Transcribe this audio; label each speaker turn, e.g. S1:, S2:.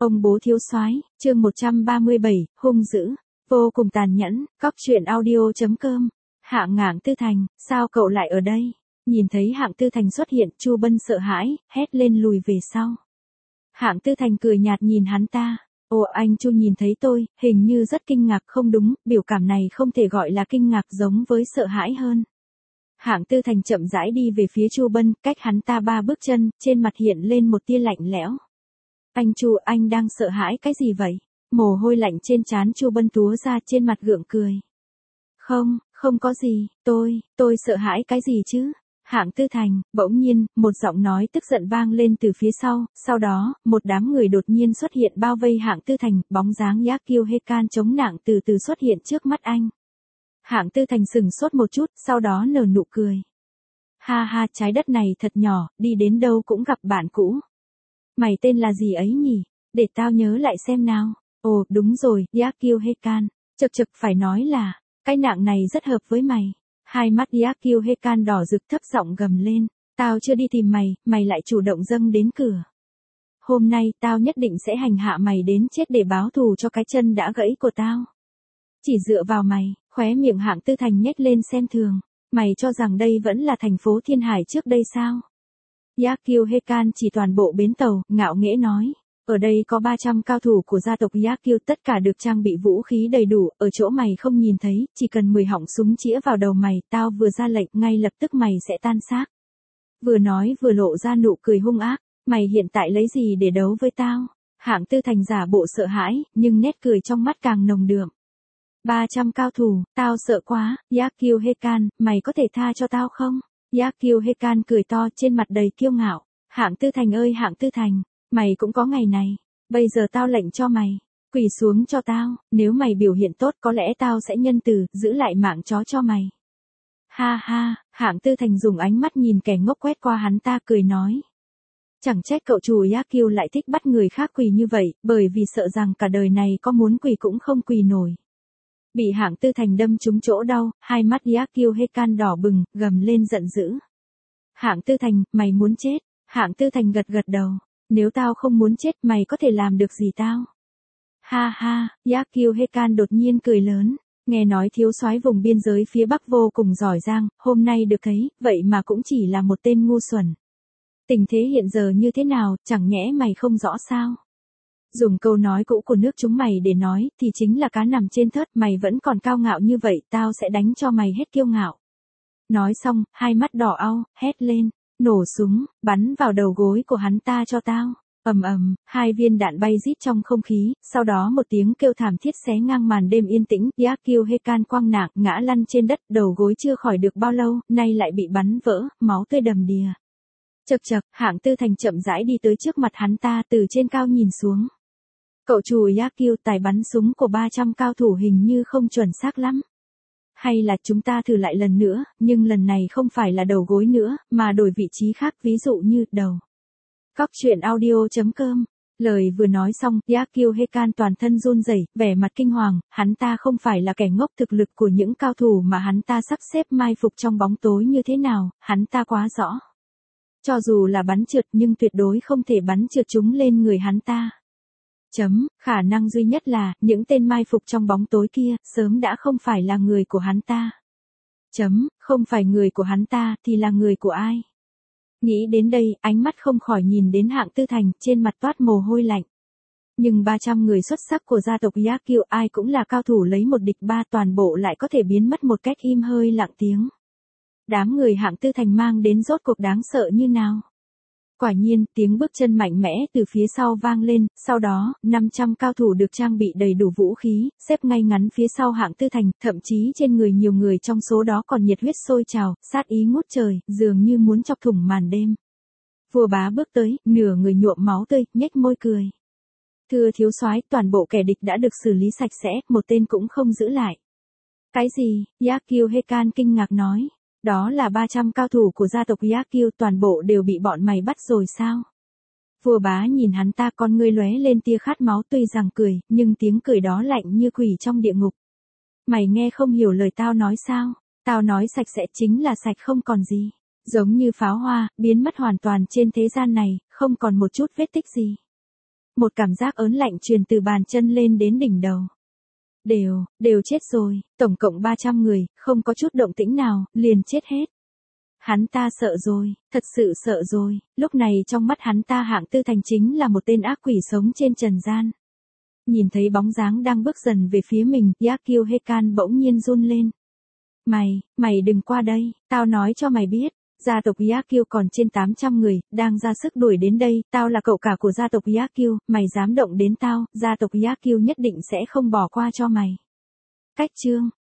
S1: Ông bố thiếu soái, chương 137, hung dữ, vô cùng tàn nhẫn, cóc truyện audio.com. Hạng Ngạn Tư Thành, sao cậu lại ở đây? Nhìn thấy Hạng Tư Thành xuất hiện, Chu Bân sợ hãi, hét lên lùi về sau. Hạng Tư Thành cười nhạt nhìn hắn ta. Ồ, anh Chu nhìn thấy tôi, hình như rất kinh ngạc. Không đúng, biểu cảm này không thể gọi là kinh ngạc, giống với sợ hãi hơn. Hạng Tư Thành chậm rãi đi về phía Chu Bân, cách hắn ta 3 bước chân, trên mặt hiện lên một tia lạnh lẽo. Anh Chu, anh đang sợ hãi cái gì vậy? Mồ hôi lạnh trên trán Chu Bân túa ra, trên mặt gượng cười. Không có gì, tôi sợ hãi cái gì chứ? Hạng Tư Thành, bỗng nhiên, một giọng nói tức giận vang lên từ phía sau đó, một đám người đột nhiên xuất hiện bao vây Hạng Tư Thành, bóng dáng Yakio Hekan chống nặng từ từ xuất hiện trước mắt anh. Hạng Tư Thành sừng sốt một chút, sau đó nở nụ cười. Ha ha, trái đất này thật nhỏ, đi đến đâu cũng gặp bạn cũ. Mày tên là gì ấy nhỉ? Để tao nhớ lại xem nào. Ồ, đúng rồi, Yakio Hekan. Chật phải nói là, cái nạng này rất hợp với mày. Hai mắt Yakio Hekan đỏ rực thấp giọng gầm lên. Tao chưa đi tìm mày, mày lại chủ động dâng đến cửa. Hôm nay tao nhất định sẽ hành hạ mày đến chết để báo thù cho cái chân đã gãy của tao. Chỉ dựa vào mày, khóe miệng Hạng Tư Thành nhếch lên xem thường. Mày cho rằng đây vẫn là thành phố Thiên Hải trước đây sao? Yakio Hekan chỉ toàn bộ bến tàu, ngạo nghễ nói. Ở đây có 300 cao thủ của gia tộc Yakio, tất cả được trang bị vũ khí đầy đủ, ở chỗ mày không nhìn thấy, chỉ cần 10 họng súng chĩa vào đầu mày, tao vừa ra lệnh, ngay lập tức mày sẽ tan xác. Vừa nói vừa lộ ra nụ cười hung ác, mày hiện tại lấy gì để đấu với tao? Hạng Tư Thành giả bộ sợ hãi, nhưng nét cười trong mắt càng nồng đượm. 300 cao thủ, tao sợ quá, Yakio Hekan, mày có thể tha cho tao không? Yakio Hekan cười to, trên mặt đầy kiêu ngạo. Hạng Tư Thành ơi Hạng Tư Thành, mày cũng có ngày này. Bây giờ tao lệnh cho mày, quỳ xuống cho tao, nếu mày biểu hiện tốt có lẽ tao sẽ nhân từ, giữ lại mạng chó cho mày. Ha ha, Hạng Tư Thành dùng ánh mắt nhìn kẻ ngốc quét qua hắn ta cười nói. Chẳng trách cậu chủ Yakio lại thích bắt người khác quỳ như vậy, bởi vì sợ rằng cả đời này có muốn quỳ cũng không quỳ nổi. Bị Hạng Tư Thành đâm trúng chỗ đau, hai mắt Yakio Hekan đỏ bừng, gầm lên giận dữ. Hạng Tư Thành, mày muốn chết? Hạng Tư Thành gật đầu. Nếu tao không muốn chết, mày có thể làm được gì tao? Ha ha, Yakio Hekan đột nhiên cười lớn. Nghe nói thiếu soái vùng biên giới phía Bắc vô cùng giỏi giang, hôm nay được thấy, vậy mà cũng chỉ là một tên ngu xuẩn. Tình thế hiện giờ như thế nào, chẳng nhẽ mày không rõ sao? Dùng câu nói cũ của nước chúng mày để nói, thì chính là cá nằm trên thớt, mày vẫn còn cao ngạo như vậy, tao sẽ đánh cho mày hết kiêu ngạo. Nói xong, hai mắt đỏ au, hét lên, nổ súng, bắn vào đầu gối của hắn ta cho tao. Ầm, hai viên đạn bay rít trong không khí, sau đó một tiếng kêu thảm thiết xé ngang màn đêm yên tĩnh, Yakio Hekan quăng nạng, ngã lăn trên đất, đầu gối chưa khỏi được bao lâu, nay lại bị bắn vỡ, máu tươi đầm đìa. Chật, Hạng Tư Thành chậm rãi đi tới trước mặt hắn ta, từ trên cao nhìn xuống. Cậu chủ Yakio, tài bắn súng của 300 cao thủ hình như không chuẩn xác lắm. Hay là chúng ta thử lại lần nữa, nhưng lần này không phải là đầu gối nữa, mà đổi vị trí khác, ví dụ như đầu. Cóc truyện audio.com. Lời vừa nói xong, Yakio Hekan toàn thân run rẩy, vẻ mặt kinh hoàng, hắn ta không phải là kẻ ngốc, thực lực của những cao thủ mà hắn ta sắp xếp mai phục trong bóng tối như thế nào, hắn ta quá rõ. Cho dù là bắn trượt nhưng tuyệt đối không thể bắn trượt chúng lên người hắn ta. Khả năng duy nhất là, những tên mai phục trong bóng tối kia, sớm đã không phải là người của hắn ta. Không phải người của hắn ta, thì là người của ai? Nghĩ đến đây, ánh mắt không khỏi nhìn đến Hạng Tư Thành, trên mặt toát mồ hôi lạnh. Nhưng 300 người xuất sắc của gia tộc Yakio, ai cũng là cao thủ lấy một địch ba, toàn bộ lại có thể biến mất một cách im hơi lặng tiếng. Đám người Hạng Tư Thành mang đến rốt cuộc đáng sợ như nào? Quả nhiên, tiếng bước chân mạnh mẽ từ phía sau vang lên, sau đó, 500 cao thủ được trang bị đầy đủ vũ khí, xếp ngay ngắn phía sau Hạng Tư Thành, thậm chí trên người nhiều người trong số đó còn nhiệt huyết sôi trào, sát ý ngút trời, dường như muốn chọc thủng màn đêm. Vua Bá bước tới, nửa người nhuộm máu tươi, nhếch môi cười. Thưa thiếu soái, toàn bộ kẻ địch đã được xử lý sạch sẽ, một tên cũng không giữ lại. Cái gì? Yakio Hekan kinh ngạc nói. Đó là 300 cao thủ của gia tộc Yakio, toàn bộ đều bị bọn mày bắt rồi sao? Vua Bá nhìn hắn ta, con ngươi lóe lên tia khát máu, tuy rằng cười, nhưng tiếng cười đó lạnh như quỷ trong địa ngục. Mày nghe không hiểu lời tao nói sao? Tao nói sạch sẽ chính là sạch không còn gì. Giống như pháo hoa, biến mất hoàn toàn trên thế gian này, không còn một chút vết tích gì. một cảm giác ớn lạnh truyền từ bàn chân lên đến đỉnh đầu. Đều chết rồi, tổng cộng 300 người, không có chút động tĩnh nào, liền chết hết. Hắn ta sợ rồi, thật sự sợ rồi, lúc này trong mắt hắn ta Hạng Tư Thành chính là một tên ác quỷ sống trên trần gian. Nhìn thấy bóng dáng đang bước dần về phía mình, Yakio Hekan bỗng nhiên run lên. Mày đừng qua đây, tao nói cho mày biết, gia tộc Yakio còn trên 800 người, đang ra sức đuổi đến đây, tao là cậu cả của gia tộc Yakio, mày dám động đến tao, gia tộc Yakio nhất định sẽ không bỏ qua cho mày. Cách chương